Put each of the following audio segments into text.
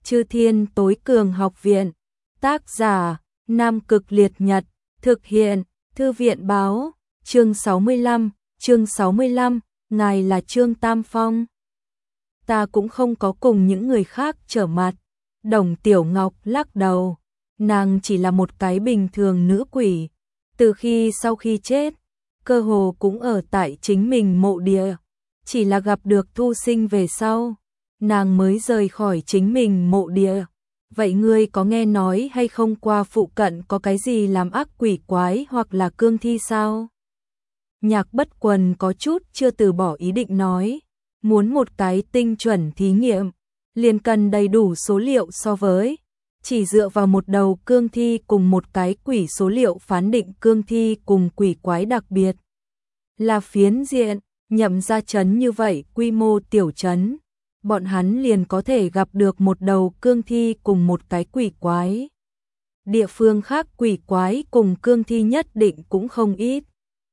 Chư Thiên Tối Cường Học Viện. Tác giả: Nam Cực Liệt Nhật. Thực hiện: Thư viện báo. Chương 65, ngài là Trương Tam Phong. Ta cũng không có cùng những người khác trở mặt. Đồng Tiểu Ngọc lắc đầu. Nàng chỉ là một cái bình thường nữ quỷ. Từ khi sau khi chết, cơ hồ cũng ở tại chính mình mộ địa. Chỉ là gặp được Thu Sinh về sau, nàng mới rời khỏi chính mình mộ địa. Vậy ngươi có nghe nói hay không qua phụ cận có cái gì làm ác quỷ quái hoặc là cương thi sao? Nhạc Bất Quần có chút chưa từ bỏ ý định nói. Muốn một cái tinh chuẩn thí nghiệm, liền cần đầy đủ số liệu so với. Chỉ dựa vào một đầu cương thi cùng một cái quỷ số liệu phán định cương thi cùng quỷ quái đặc biệt. Là phiến diện, Nhậm Gia trấn như vậy quy mô tiểu trấn, bọn hắn liền có thể gặp được một đầu cương thi cùng một cái quỷ quái. Địa phương khác quỷ quái cùng cương thi nhất định cũng không ít.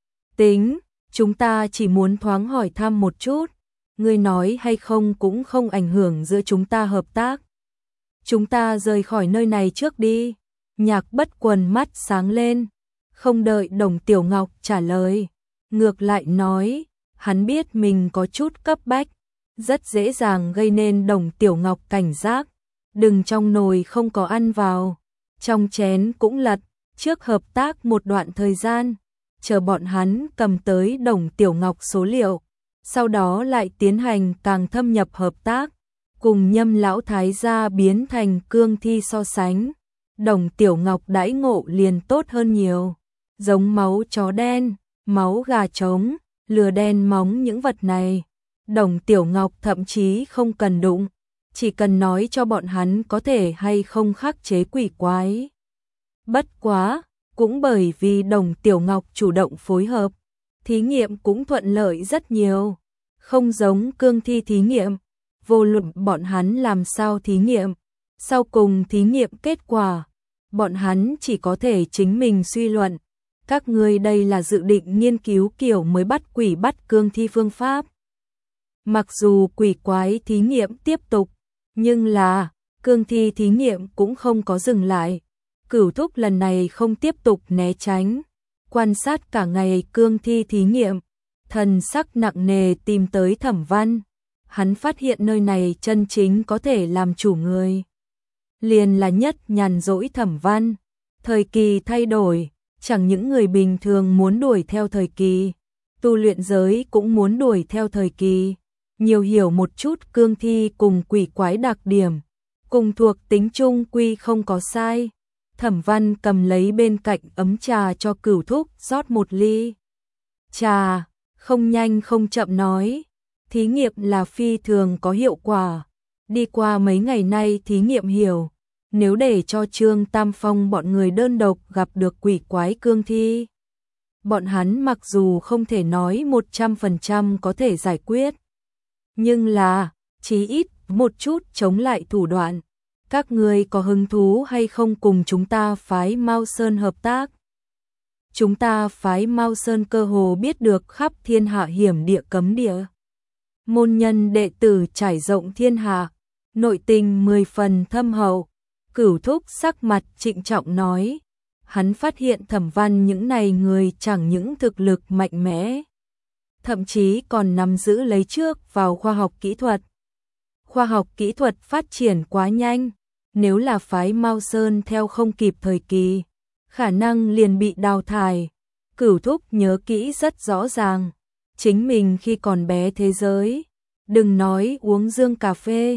Tính, chúng ta chỉ muốn thoáng hỏi thăm một chút, ngươi nói hay không cũng không ảnh hưởng giữa chúng ta hợp tác. Chúng ta rời khỏi nơi này trước đi. Nhạc Bất Quần mắt sáng lên, không đợi Đồng Tiểu Ngọc trả lời, ngược lại nói, hắn biết mình có chút cấp bách, rất dễ dàng gây nên Đồng Tiểu Ngọc cảnh giác. Đừng trong nồi không có ăn vào, trong chén cũng lật, trước hợp tác một đoạn thời gian, chờ bọn hắn cầm tới Đồng Tiểu Ngọc số liệu, sau đó lại tiến hành càng thâm nhập hợp tác, cùng Nhâm lão thái gia biến thành cương thi so sánh. Đồng Tiểu Ngọc đãi ngộ liền tốt hơn nhiều, giống máu chó đen, máu gà trống, lừa đen móng những vật này. Đồng Tiểu Ngọc thậm chí không cần đụng, chỉ cần nói cho bọn hắn có thể hay không khắc chế quỷ quái. Bất quá, cũng bởi vì Đồng Tiểu Ngọc chủ động phối hợp, thí nghiệm cũng thuận lợi rất nhiều. Không giống cương thi thí nghiệm, vô luận bọn hắn làm sao thí nghiệm, sau cùng thí nghiệm kết quả, bọn hắn chỉ có thể chính mình suy luận. Các ngươi đây là dự định nghiên cứu kiểu mới bắt quỷ bắt cương thi phương pháp. Mặc dù quỷ quái thí nghiệm tiếp tục, nhưng là cương thi thí nghiệm cũng không có dừng lại. Cửu Thúc lần này không tiếp tục né tránh, quan sát cả ngày cương thi thí nghiệm, thần sắc nặng nề tìm tới Thẩm Văn. Hắn phát hiện nơi này chân chính có thể làm chủ người, liền là nhất nhàn rỗi Thẩm Văn. Thời kỳ thay đổi, chẳng những người bình thường muốn đuổi theo thời kỳ, tu luyện giới cũng muốn đuổi theo thời kỳ, nhiều hiểu một chút cương thi cùng quỷ quái đặc điểm, cùng thuộc tính chung quy không có sai. Thẩm Văn cầm lấy bên cạnh ấm trà cho Cửu Thúc rót một ly trà, không nhanh không chậm nói, thí nghiệm là phi thường có hiệu quả. Đi qua mấy ngày nay thí nghiệm hiểu, nếu để cho Trương Tam Phong bọn người đơn độc gặp được quỷ quái cương thi, bọn hắn mặc dù không thể nói 100% có thể giải quyết, nhưng là chí ít một chút chống lại thủ đoạn. Các ngươi có hứng thú hay không cùng chúng ta phái Mao Sơn hợp tác? Chúng ta phái Mao Sơn cơ hồ biết được khắp thiên hạ hiểm địa cấm địa. Môn nhân đệ tử trải rộng thiên hạ, nội tình 10 phần thâm hậu. Cửu Thúc sắc mặt trịnh trọng nói, hắn phát hiện Thẩm Văn những này người chẳng những thực lực mạnh mẽ, thậm chí còn nắm giữ lấy trước vào khoa học kỹ thuật. Khoa học kỹ thuật phát triển quá nhanh, nếu là phái Mao Sơn theo không kịp thời kỳ, khả năng liền bị đào thải. Cửu Thúc nhớ kỹ rất rõ ràng, chính mình khi còn bé thế giới, đừng nói uống dương cà phê,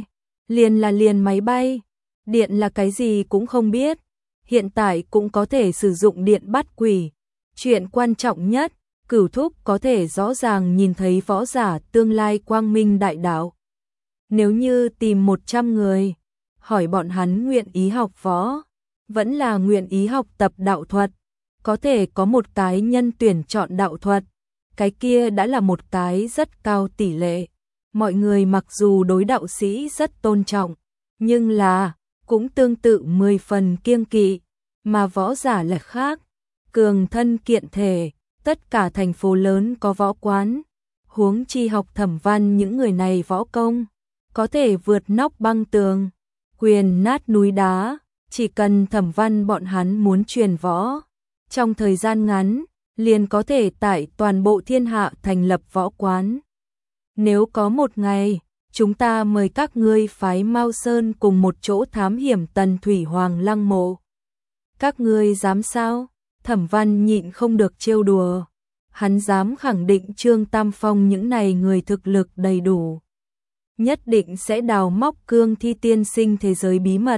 liền máy bay, điện là cái gì cũng không biết, hiện tại cũng có thể sử dụng điện bắt quỷ. Chuyện quan trọng nhất, Cửu Thúc có thể rõ ràng nhìn thấy võ giả tương lai quang minh đại đạo. Nếu như tìm 100 người, hỏi bọn hắn nguyện ý học võ, vẫn là nguyện ý học tập đạo thuật, có thể có một cái nhân tuyển chọn đạo thuật, cái kia đã là một cái rất cao tỷ lệ. Mọi người mặc dù đối đạo sĩ rất tôn trọng, nhưng là cũng tương tự 10 phần kiêng kỵ, mà võ giả là khác, cường thân kiện thể, tất cả thành phố lớn có võ quán, huống chi học Thẩm Văn những người này võ công, có thể vượt nóc băng tường. quyền nát núi đá, chỉ cần Thẩm Văn bọn hắn muốn truyền võ, trong thời gian ngắn, liền có thể tại toàn bộ thiên hạ thành lập võ quán. Nếu có một ngày, chúng ta mời các ngươi phái Mao Sơn cùng một chỗ thám hiểm Tần Thủy Hoàng lăng mộ. Các ngươi dám sao? Thẩm Văn nhịn không được trêu đùa. Hắn dám khẳng định Trương Tam Phong những này người thực lực đầy đủ, nhất định sẽ đào móc Cương Thi tiên sinh thế giới bí mật,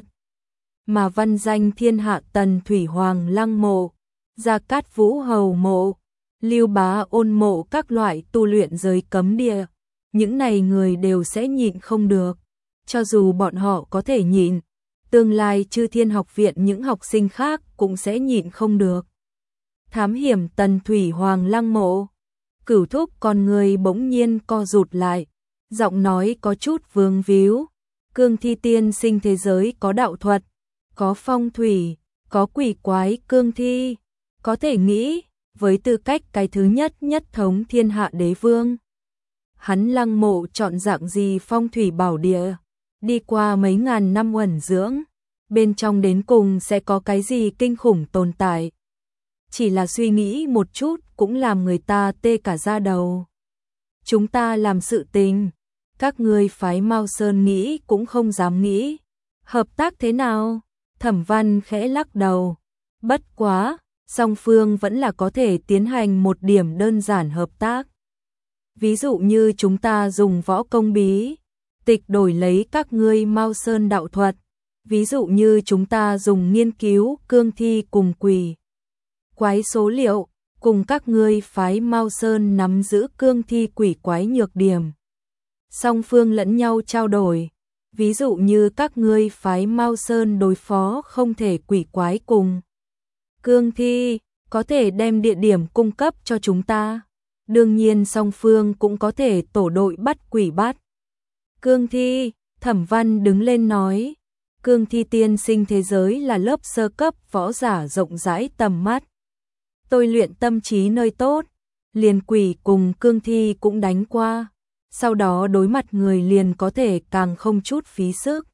mà văn danh thiên hạ Tần Thủy Hoàng lăng mộ, Gia Cát Vũ hầu mộ, Lưu Bá Ôn mộ các loại tu luyện giới cấm địa, những này người đều sẽ nhịn không được. Cho dù bọn họ có thể nhịn, tương lai Chư Thiên học viện những học sinh khác cũng sẽ nhịn không được. Thám hiểm Tần Thủy Hoàng lăng mộ, Cửu Thúc con người bỗng nhiên co rụt lại, giọng nói có chút vương víu. Cương Thi tiên sinh thế giới có đạo thuật, có phong thủy, có quỷ quái cương thi, có thể nghĩ, với tư cách cái thứ nhất nhất thống thiên hạ đế vương, hắn lăng mộ chọn dạng gì phong thủy bảo địa, đi qua mấy ngàn năm uẩn dưỡng, bên trong đến cùng sẽ có cái gì kinh khủng tồn tại. Chỉ là suy nghĩ một chút cũng làm người ta tê cả da đầu. Chúng ta làm sự tình, các ngươi phái Mao Sơn nghĩ cũng không dám nghĩ. Hợp tác thế nào? Thẩm Văn khẽ lắc đầu. Bất quá, song phương vẫn là có thể tiến hành một điểm đơn giản hợp tác. Ví dụ như chúng ta dùng võ công bí tịch đổi lấy các ngươi Mao Sơn đạo thuật. Ví dụ như chúng ta dùng nghiên cứu cương thi cùng quỷ quái số liệu, cùng các ngươi phái Mao Sơn nắm giữ cương thi quỷ quái nhược điểm. Song phương lẫn nhau trao đổi, ví dụ như các ngươi phái Mao Sơn đối phó không thể quỷ quái cùng cương thi, có thể đem địa điểm cung cấp cho chúng ta. Đương nhiên song phương cũng có thể tổ đội bắt quỷ bắt cương thi. Thẩm Văn đứng lên nói, Cương Thi tiên sinh thế giới là lớp sơ cấp võ giả rộng rãi tầm mắt, tôi luyện tâm trí nơi tốt, liền quỷ cùng cương thi cũng đánh qua, sau đó đối mặt người liền có thể càng không chút phí sức.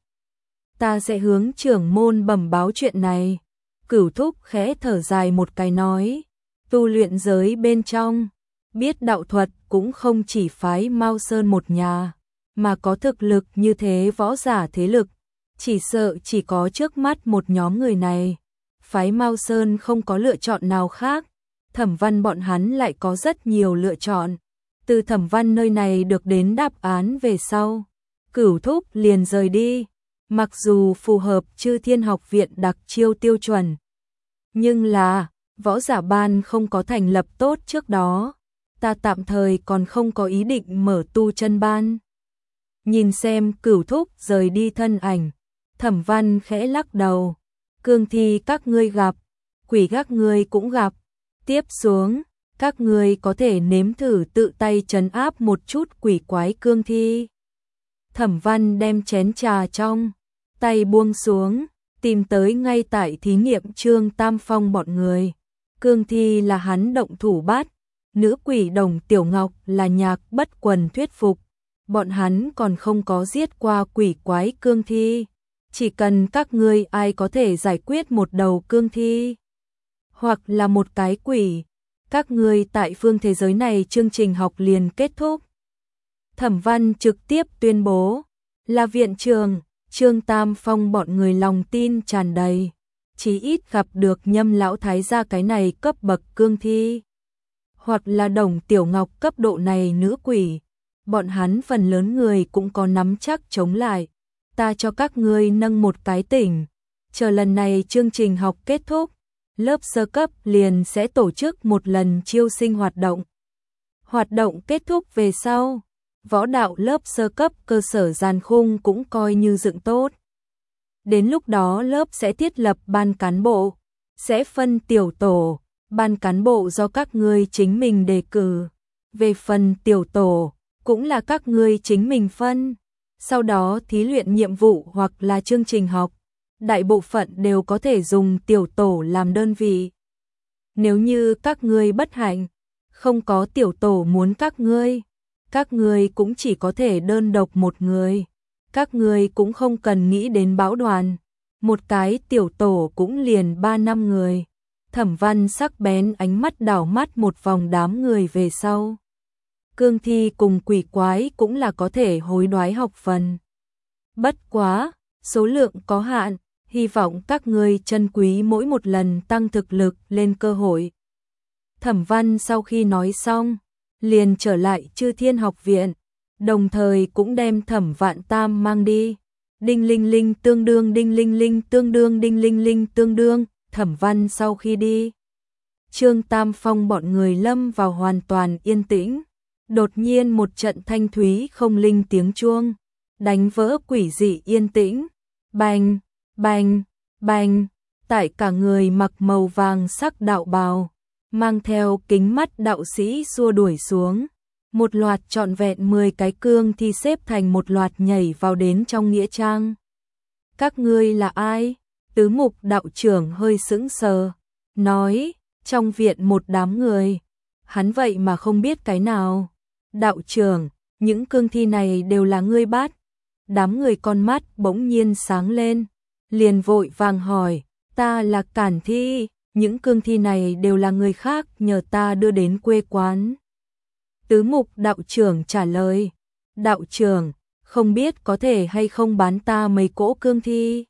Ta sẽ hướng trưởng môn bẩm báo chuyện này. Cửu Thúc khẽ thở dài một cái nói, tu luyện giới bên trong, biết đạo thuật cũng không chỉ phái Mao Sơn một nhà, mà có thực lực như thế võ giả thế lực, chỉ sợ chỉ có trước mắt một nhóm người này. Phái Mao Sơn không có lựa chọn nào khác, Thẩm Văn bọn hắn lại có rất nhiều lựa chọn. Từ Thẩm Văn nơi này được đến đáp án về sau, Cửu Thúc liền rời đi. Mặc dù phù hợp Chư Thiên học viện đặc chiêu tiêu chuẩn, nhưng là võ giả ban không có thành lập tốt trước đó, ta tạm thời còn không có ý định mở tu chân ban. Nhìn xem Cửu Thúc rời đi thân ảnh, Thẩm Văn khẽ lắc đầu, cương thi các ngươi gặp, quỷ các ngươi cũng gặp, tiếp xuống các ngươi có thể nếm thử tự tay trấn áp một chút quỷ quái cương thi. Thẩm Văn đem chén trà trong tay buông xuống, tìm tới ngay tại thí nghiệm Trương Tam Phong bọn người. Cương thi là hắn động thủ bắt, nữ quỷ Đồng Tiểu Ngọc là Nhạc Bất Quần thuyết phục, bọn hắn còn không có giết qua quỷ quái cương thi. Chỉ cần các ngươi ai có thể giải quyết một đầu cương thi, hoặc là một cái quỷ, các ngươi tại phương thế giới này chương trình học liền kết thúc. Thẩm Văn trực tiếp tuyên bố, là viện trường. Trương Tam Phong bọn người lòng tin tràn đầy, chí ít gặp được Nhâm lão thái gia cái này cấp bậc cương thi, hoặc là Đồng Tiểu Ngọc cấp độ này nữ quỷ, bọn hắn phần lớn người cũng có nắm chắc chống lại. Ta cho các ngươi nâng một cái tỉnh, chờ lần này chương trình học kết thúc, lớp sơ cấp liền sẽ tổ chức một lần chiêu sinh hoạt động. Hoạt động kết thúc về sau, võ đạo lớp sơ cấp cơ sở giàn khung cũng coi như dựng tốt. Đến lúc đó lớp sẽ thiết lập ban cán bộ, sẽ phân tiểu tổ, ban cán bộ do các ngươi chính mình đề cử. Về phần tiểu tổ, cũng là các ngươi chính mình phân. Sau đó thí luyện nhiệm vụ hoặc là chương trình học, đại bộ phận đều có thể dùng tiểu tổ làm đơn vị. Nếu như các ngươi bất hạnh, không có tiểu tổ muốn các ngươi cũng chỉ có thể đơn độc một người. Các ngươi cũng không cần nghĩ đến bão đoàn, một cái tiểu tổ cũng liền 3-5 người. Thẩm Văn sắc bén ánh mắt đảo mắt một vòng đám người về sau. Cương thi cùng quỷ quái cũng là có thể hối đoái học phần. Bất quá, số lượng có hạn, hy vọng các ngươi trân quý mỗi một lần tăng thực lực lên cơ hội. Thẩm Văn sau khi nói xong, liền trở lại Chư Thiên học viện, đồng thời cũng đem Thẩm Vạn Tam mang đi. Đinh linh linh tương đương, đinh linh linh tương đương, đinh linh linh tương đương. Thẩm Văn sau khi đi, Trương Tam Phong bọn người lâm vào hoàn toàn yên tĩnh. Đột nhiên một trận thanh thúy không linh tiếng chuông, đánh vỡ quỷ dị yên tĩnh. Bành, bành, bành, tại cả người mặc màu vàng sắc đạo bào, mang theo kính mắt đạo sĩ xua đuổi xuống. Một loạt trọn vẹn 10 cái cương thi xếp thành một loạt nhảy vào đến trong nghĩa trang. Các ngươi là ai? Tứ mục đạo trưởng hơi sững sờ, nói, trong viện một đám người. Hắn vậy mà không biết cái nào. Đạo trưởng, những cương thi này đều là ngươi bắt. Đám người con mắt bỗng nhiên sáng lên, liền vội vàng hỏi, ta là Cản Thi, những cương thi này đều là người khác nhờ ta đưa đến quê quán. Tứ mục đạo trưởng trả lời, đạo trưởng, không biết có thể hay không bán ta mấy cỗ cương thi.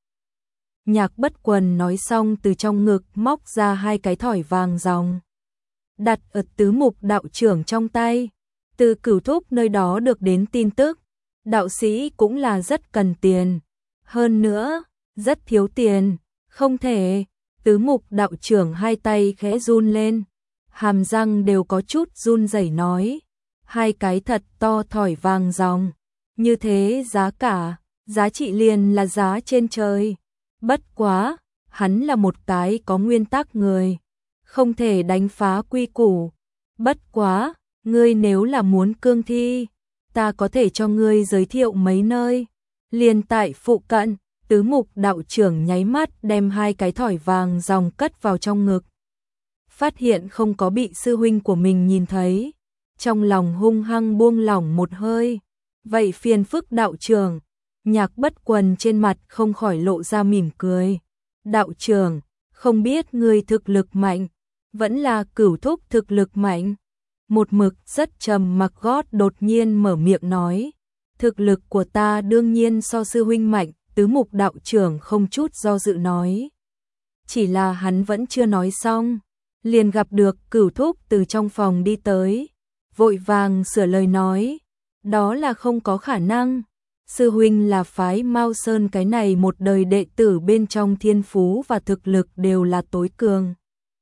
Nhạc Bất Quần nói xong từ trong ngực móc ra 2 cái thỏi vàng ròng, đặt ở tứ mục đạo trưởng trong tay. Từ Cửu Thúc nơi đó được đến tin tức, đạo sĩ cũng là rất cần tiền, hơn nữa, rất thiếu tiền, không thể. Tứ mục đạo trưởng 2 tay khẽ run lên, hàm răng đều có chút run rẩy nói, 2 cái thật to thỏi vàng ròng, như thế giá cả, giá trị liền là giá trên trời. Bất quá, hắn là một cái có nguyên tắc người, không thể đánh phá quy củ. Bất quá, ngươi nếu là muốn cương thi, ta có thể cho ngươi giới thiệu mấy nơi. Liền tại phụ cận, tứ mục đạo trưởng nháy mắt đem 2 cái thỏi vàng ròng cất vào trong ngực. Phát hiện không có bị sư huynh của mình nhìn thấy, trong lòng hung hăng buông lỏng một hơi. Vậy phiền phức đạo trưởng. Nhạc Bất Quần trên mặt không khỏi lộ ra mỉm cười. Đạo trưởng, không biết ngươi thực lực mạnh, vẫn là Cửu Thúc thực lực mạnh. Một mực rất trầm mặc gót đột nhiên mở miệng nói, thực lực của ta đương nhiên so sư huynh mạnh. Tứ mục đạo trưởng không chút do dự nói. Chỉ là hắn vẫn chưa nói xong, liền gặp được Cửu Thúc từ trong phòng đi tới, vội vàng sửa lời nói, đó là không có khả năng. Sư huynh là phái Mao Sơn cái này một đời đệ tử bên trong thiên phú và thực lực đều là tối cường.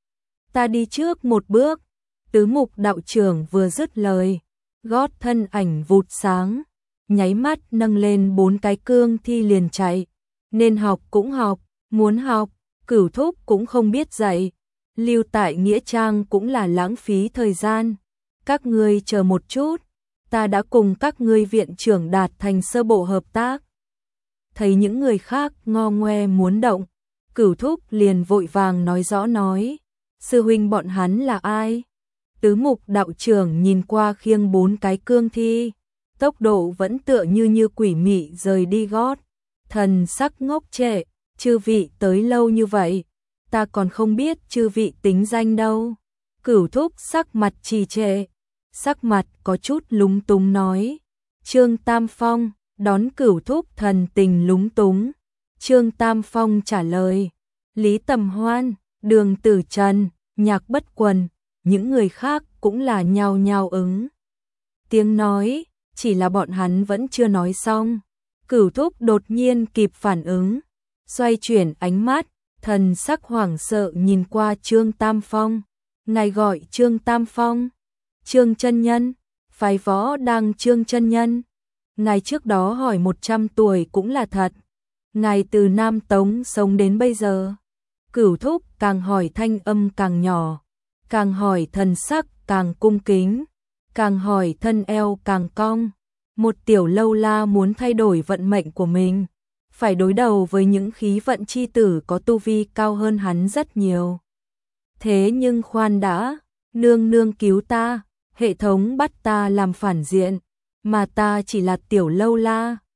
Ta đi trước một bước. Tứ mục đạo trưởng vừa dứt lời, gót thân ảnh vụt sáng, nháy mắt nâng lên 4 cái cương thi liền chạy. Nên học cũng học, muốn học, Cửu Thúc cũng không biết dạy. Lưu tại nghĩa trang cũng là lãng phí thời gian. Các ngươi chờ một chút, ta đã cùng các ngươi viện trưởng đạt thành sơ bộ hợp tác. Thấy những người khác ngo ngoe muốn động, Cửu Thúc liền vội vàng nói rõ nói, sư huynh bọn hắn là ai? Tứ mục đạo trưởng nhìn qua khiêng 4 cái cương thi, tốc độ vẫn tựa như quỷ mị rời đi gót, thần sắc ngốc trệ, chư vị tới lâu như vậy, ta còn không biết chư vị tính danh đâu. Cửu Thúc sắc mặt trì trệ, sắc mặt có chút lúng túng nói, Trương Tam Phong. Đón Cửu Thúc thần tình lúng túng, Trương Tam Phong trả lời, Lý Tầm Hoan, Đường Tử Trần, Nhạc Bất Quần, những người khác cũng là nhao nhao ứng tiếng nói, chỉ là bọn hắn vẫn chưa nói xong. Cửu Thúc đột nhiên kịp phản ứng, xoay chuyển ánh mắt, thần sắc hoảng sợ nhìn qua Trương Tam Phong. Ngài gọi Trương Tam Phong? Trương chân nhân, phái võ đang Trương chân nhân. Ngài trước đó hỏi 100 tuổi cũng là thật. Ngài từ Nam Tống sống đến bây giờ. Cửu Thúc càng hỏi thanh âm càng nhỏ, càng hỏi thần sắc càng cung kính, càng hỏi thân eo càng cong. Một tiểu lâu la muốn thay đổi vận mệnh của mình, phải đối đầu với những khí vận chi tử có tu vi cao hơn hắn rất nhiều. Thế nhưng khoan đã, nương nương cứu ta, hệ thống bắt ta làm phản diện, mà ta chỉ là tiểu lâu la,